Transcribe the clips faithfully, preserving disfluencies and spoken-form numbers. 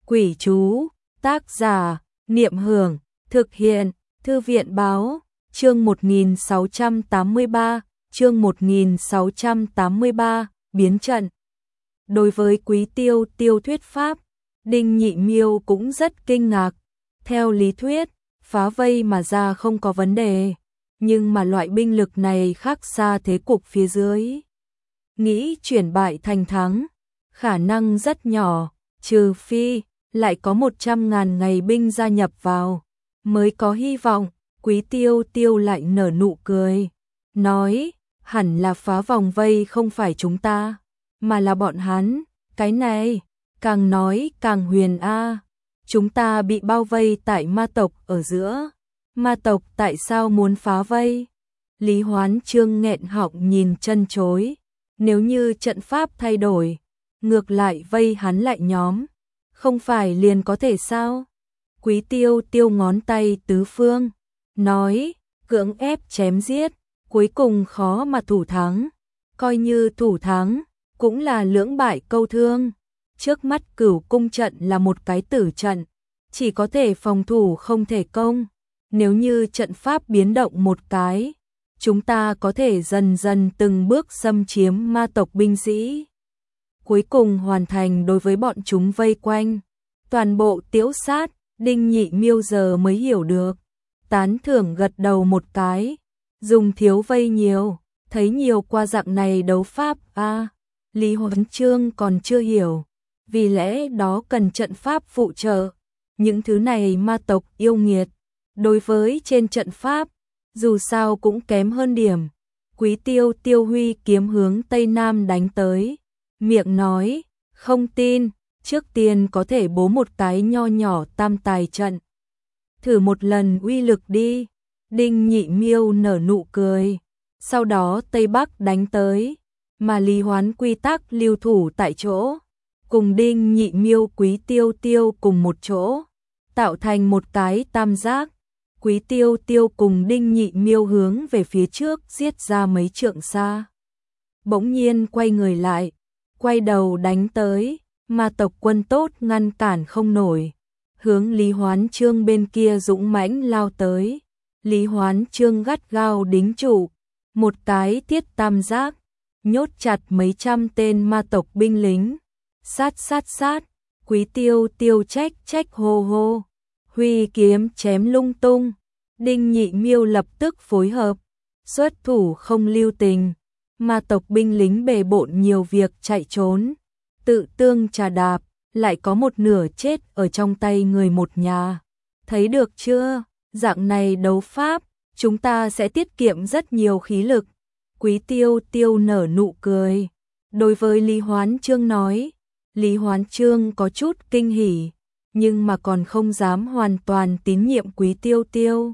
Quỷ chú, tác giả, Niệm Hưởng, thực hiện, Thư viện báo, chương một nghìn sáu trăm tám mươi ba, chương một nghìn sáu trăm tám mươi ba, biến trận. Đối với Quý Tiêu Tiêu thuyết pháp, Đinh Nhị Miêu cũng rất kinh ngạc. Theo lý thuyết, phá vây mà ra không có vấn đề, nhưng mà loại binh lực này khác xa thế cục phía dưới. Nghĩ chuyển bại thành thắng, khả năng rất nhỏ, trừ phi lại có một trăm ngàn ngày binh gia nhập vào, mới có hy vọng. Quý Tiêu Tiêu lại nở nụ cười, nói, hẳn là phá vòng vây không phải chúng ta, mà là bọn hắn. Cái này, càng nói càng huyền a. Chúng ta bị bao vây tại ma tộc ở giữa. Ma tộc tại sao muốn phá vây? Lý Hoán Chương nghẹn họng nhìn chân chối. Nếu như trận pháp thay đổi, ngược lại vây hắn lại nhóm, không phải liền có thể sao? Quý Tiêu Tiêu ngón tay tứ phương, nói, cưỡng ép chém giết, cuối cùng khó mà thủ thắng. Coi như thủ thắng, cũng là lưỡng bại câu thương. Trước mắt Cửu Cung trận là một cái tử trận, chỉ có thể phòng thủ không thể công. Nếu như trận pháp biến động một cái, chúng ta có thể dần dần từng bước xâm chiếm ma tộc binh sĩ, cuối cùng hoàn thành đối với bọn chúng vây quanh, toàn bộ tiễu sát. Đinh Nhị Miêu giờ mới hiểu được, tán thưởng gật đầu một cái, dùng thiếu vây nhiều, thấy nhiều qua dạng này đấu pháp a. À, Lý Hoán Chương còn chưa hiểu, vì lẽ đó cần trận pháp phụ trợ. Những thứ này ma tộc yêu nghiệt, đối với trên trận pháp, dù sao cũng kém hơn điểm. Quý Tiêu Tiêu huy kiếm hướng Tây Nam đánh tới, miệng nói, không tin, trước tiên có thể bố một cái nho nhỏ tam tài trận. Thử một lần uy lực đi. Đinh Nhị Miêu nở nụ cười, sau đó Tây Bắc đánh tới, mà Lý Hoán quy tắc lưu thủ tại chỗ, cùng Đinh Nhị Miêu Quý Tiêu Tiêu cùng một chỗ, tạo thành một cái tam giác. Quý Tiêu Tiêu cùng Đinh Nhị Miêu hướng về phía trước giết ra mấy trượng xa. Bỗng nhiên quay người lại, quay đầu đánh tới, ma tộc quân tốt ngăn cản không nổi, hướng Lý Hoán Chương bên kia dũng mãnh lao tới. Lý Hoán Chương gắt gao đính trụ, một cái thiết tam giác, nhốt chặt mấy trăm tên ma tộc binh lính. Sát sát sát, Quý Tiêu Tiêu trách trách hô hô, huy kiếm chém lung tung. Đinh Nhị Miêu lập tức phối hợp, xuất thủ không lưu tình. Ma tộc binh lính bề bộn nhiều việc chạy trốn, tự tương trà đạp, lại có một nửa chết ở trong tay người một nhà. Thấy được chưa, dạng này đấu pháp, chúng ta sẽ tiết kiệm rất nhiều khí lực. Quý Tiêu Tiêu nở nụ cười, đối với Lý Hoán Chương nói. Lý Hoán Chương có chút kinh hỉ, nhưng mà còn không dám hoàn toàn tín nhiệm Quý Tiêu Tiêu.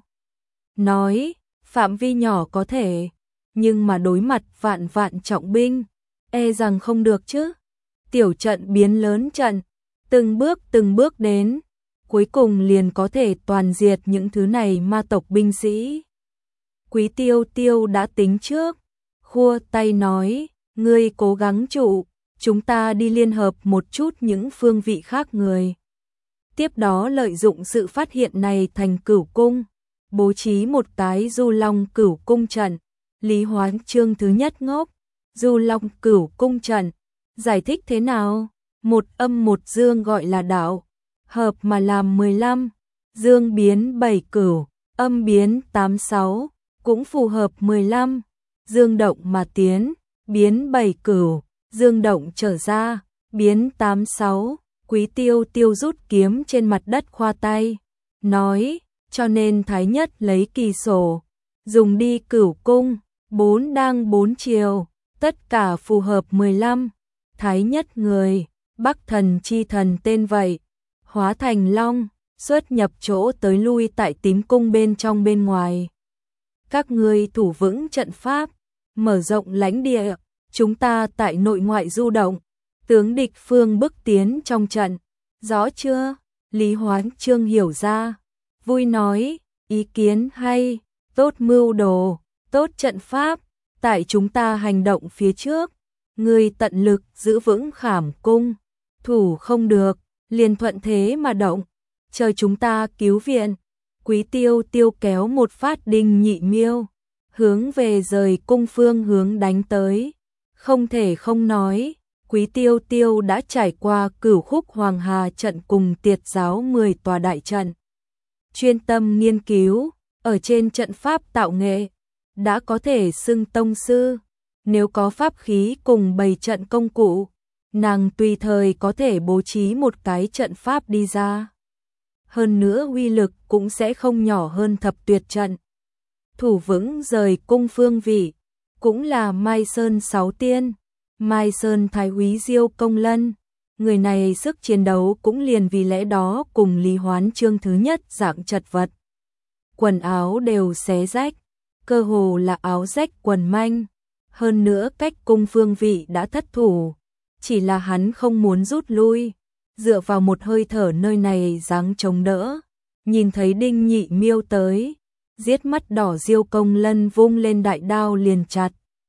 Nói, phạm vi nhỏ có thể, nhưng mà đối mặt vạn vạn trọng binh, e rằng không được chứ. Tiểu trận biến lớn trận, từng bước từng bước đến, cuối cùng liền có thể toàn diệt những thứ này ma tộc binh sĩ. Quý Tiêu Tiêu đã tính trước, khua tay nói, ngươi cố gắng trụ, chúng ta đi liên hợp một chút những phương vị khác người. Tiếp đó lợi dụng sự phát hiện này thành Cửu Cung, bố trí một cái Du Long Cửu Cung trận. Lý Hoán Chương thứ nhất ngốc, Du Long Cửu Cung trận, giải thích thế nào? Một âm một dương gọi là đạo, hợp mà làm mười lăm, dương biến bảy cửu, âm biến tám sáu, cũng phù hợp mười lăm, dương động mà tiến, biến bảy cửu, dương động trở ra, biến tám sáu. Quý Tiêu Tiêu rút kiếm trên mặt đất khoa tay, nói, cho nên Thái Nhất lấy kỳ sổ, dùng đi Cửu Cung, bốn đang bốn chiều, tất cả phù hợp mười lăm. Thái Nhất người, Bắc Thần chi thần tên vậy, hóa thành long, xuất nhập chỗ tới lui tại Tím Cung bên trong bên ngoài. Các ngươi thủ vững trận pháp, mở rộng lãnh địa, chúng ta tại nội ngoại du động, tướng địch phương bức tiến trong trận. Rõ chưa? Lý Hoán Chương hiểu ra, vui nói, ý kiến hay, tốt mưu đồ, tốt trận pháp, tại chúng ta hành động phía trước, ngươi tận lực giữ vững Khảm Cung, thủ không được, liền thuận thế mà động, chờ chúng ta cứu viện. Quý Tiêu Tiêu kéo một phát Đinh Nhị Miêu, hướng về rời cung phương hướng đánh tới. Không thể không nói, Quý Tiêu Tiêu đã trải qua cửu khúc Hoàng Hà trận cùng Tiệt giáo mười tòa đại trận. Chuyên tâm nghiên cứu, ở trên trận pháp tạo nghệ, đã có thể xưng tông sư. Nếu có pháp khí cùng bày trận công cụ, nàng tùy thời có thể bố trí một cái trận pháp đi ra. Hơn nữa uy lực cũng sẽ không nhỏ hơn thập tuyệt trận. Thủ vững rời cung phương vị, cũng là Mai Sơn Sáu Tiên, Mai Sơn Thái úy Diêu Công Lân. Người này sức chiến đấu cũng liền vì lẽ đó cùng Lý Hoán chương thứ nhất dạng chật vật. Quần áo đều xé rách, cơ hồ là áo rách quần manh. Hơn nữa cách cung phương vị đã thất thủ, chỉ là hắn không muốn rút lui, dựa vào một hơi thở nơi này dáng chống đỡ. Nhìn thấy Đinh Nhị Miêu tới, giết mắt đỏ Diêu Công Lân vung lên đại đao liền chặt.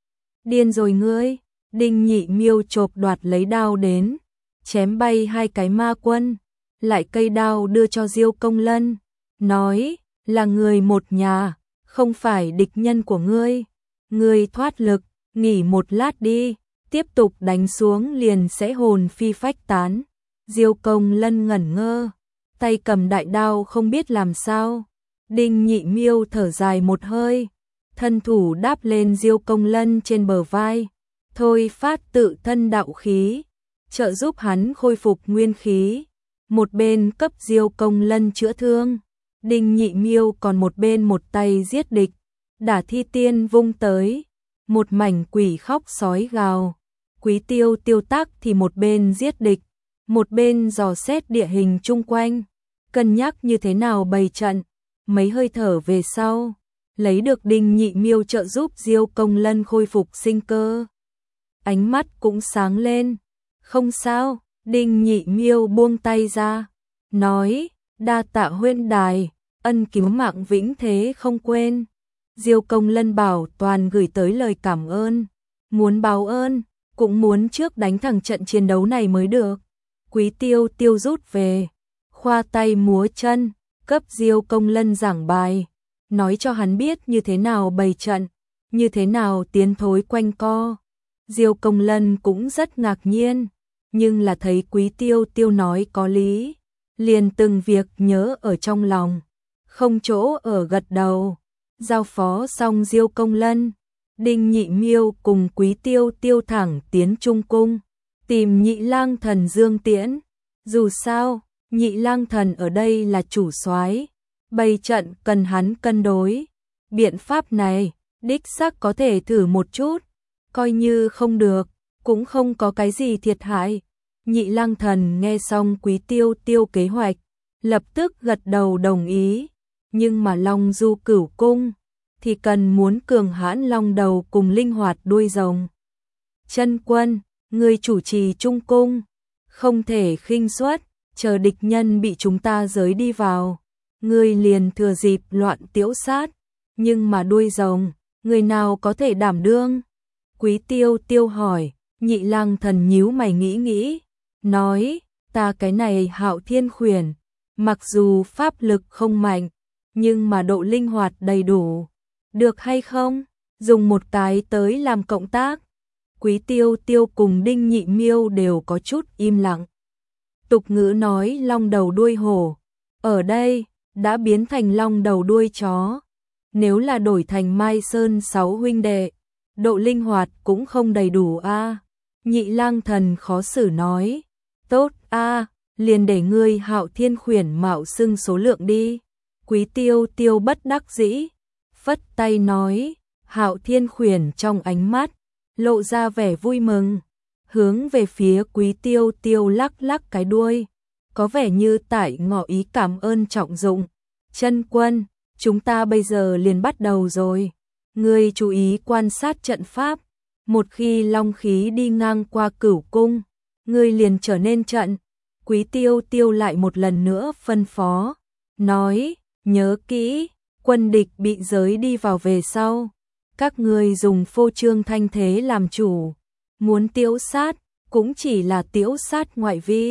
Điên rồi ngươi! Đinh Nhị Miêu chộp đoạt lấy đao đến, chém bay hai cái ma quân, lại cây đao đưa cho Diêu Công Lân, nói, là người một nhà, không phải địch nhân của ngươi. Ngươi thoát lực, nghỉ một lát đi, tiếp tục đánh xuống liền sẽ hồn phi phách tán. Diêu Công Lân ngẩn ngơ, tay cầm đại đao không biết làm sao. Đinh Nhị Miêu thở dài một hơi, thân thủ đáp lên Diêu Công Lân trên bờ vai, thôi phát tự thân đạo khí, trợ giúp hắn khôi phục nguyên khí. Một bên cấp Diêu Công Lân chữa thương, Đinh Nhị Miêu còn một bên một tay giết địch, đả thi tiên vung tới, một mảnh quỷ khóc sói gào. Quý Tiêu Tiêu tác thì một bên giết địch, một bên dò xét địa hình chung quanh, cân nhắc như thế nào bày trận. Mấy hơi thở về sau, lấy được Đinh Nhị Miêu trợ giúp Diêu Công Lân khôi phục sinh cơ. Ánh mắt cũng sáng lên, không sao. Đinh Nhị Miêu buông tay ra, nói, đa tạ huynh đài, ân cứu mạng vĩnh thế không quên. Diêu Công Lân bảo toàn gửi tới lời cảm ơn, muốn báo ơn, cũng muốn trước đánh thẳng trận chiến đấu này mới được. Quý Tiêu Tiêu rút về, khoa tay múa chân, cấp Diêu Công Lân giảng bài, nói cho hắn biết như thế nào bày trận, như thế nào tiến thối quanh co. Diêu Công Lân cũng rất ngạc nhiên, nhưng là thấy Quý Tiêu Tiêu nói có lý, liền từng việc nhớ ở trong lòng, không chỗ ở gật đầu. Giao phó xong Diêu Công Lân, Đinh Nhị Miêu cùng Quý Tiêu Tiêu thẳng tiến Trung Cung, tìm Nhị Lang Thần Dương Tiễn. Dù sao, Nhị Lang Thần ở đây là chủ soái, bày trận cần hắn cân đối. Biện pháp này, đích xác có thể thử một chút, coi như không được, cũng không có cái gì thiệt hại. Nhị Lang Thần nghe xong Quý Tiêu Tiêu kế hoạch, lập tức gật đầu đồng ý. Nhưng mà Long Du Cửu Cung thì cần muốn cường hãn long đầu cùng linh hoạt đuôi rồng. Chân Quân, người chủ trì Trung Cung, không thể khinh suất, chờ địch nhân bị chúng ta giới đi vào, người liền thừa dịp loạn tiễu sát. Nhưng mà đuôi rồng, người nào có thể đảm đương? Quý Tiêu Tiêu hỏi. Nhị Lang Thần nhíu mày nghĩ nghĩ, nói, ta cái này Hạo Thiên Khuyển, mặc dù pháp lực không mạnh, nhưng mà độ linh hoạt đầy đủ, được hay không? Dùng một cái tới làm cộng tác. Quý Tiêu Tiêu cùng Đinh Nhị Miêu đều có chút im lặng. Tục ngữ nói long đầu đuôi hổ, ở đây đã biến thành long đầu đuôi chó. Nếu là đổi thành Mai Sơn sáu huynh đệ, độ linh hoạt cũng không đầy đủ a. À. Nhị Lang Thần khó xử nói, tốt a, à, liền để ngươi Hạo Thiên Khuyển mạo xưng số lượng đi. Quý Tiêu Tiêu bất đắc dĩ, phất tay nói. Hạo Thiên Khuyển trong ánh mắt lộ ra vẻ vui mừng, hướng về phía Quý Tiêu Tiêu lắc lắc cái đuôi, có vẻ như tại ngỏ ý cảm ơn trọng dụng. Chân Quân, chúng ta bây giờ liền bắt đầu rồi, ngươi chú ý quan sát trận pháp, một khi long khí đi ngang qua Cửu Cung, ngươi liền trở nên trận. Quý Tiêu Tiêu lại một lần nữa phân phó, nói, nhớ kỹ, quân địch bị giới đi vào về sau, các ngươi dùng phô trương thanh thế làm chủ, muốn tiễu sát, cũng chỉ là tiễu sát ngoại vi,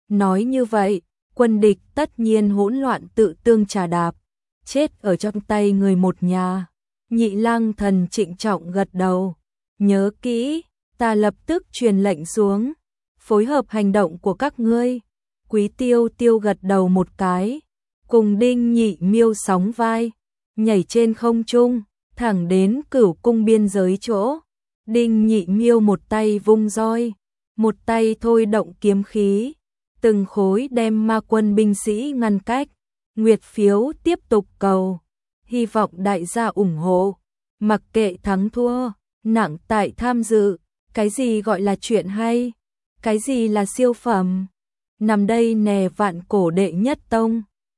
Nói như vậy, quân địch tất nhiên hỗn loạn tự tương trà đạp, chết ở trong tay người một nhà. Nhị Lang Thần trịnh trọng gật đầu, nhớ kỹ, ta lập tức truyền lệnh xuống, phối hợp hành động của các ngươi. Quý Tiêu Tiêu gật đầu một cái, cùng Đinh Nhị Miêu sóng vai, nhảy trên không trung, thẳng đến Cửu cung biên giới chỗ. Đinh Nhị Miêu một tay vung roi, một tay thôi động kiếm khí, từng khối đem ma quân binh sĩ ngăn cách. Nguyệt phiếu tiếp tục cầu, hy vọng đại gia ủng hộ, mặc kệ thắng thua, nặng tại tham dự. Cái gì gọi là chuyện hay? Cái gì là siêu phẩm? Nằm đây nè vạn cổ đệ nhất tông.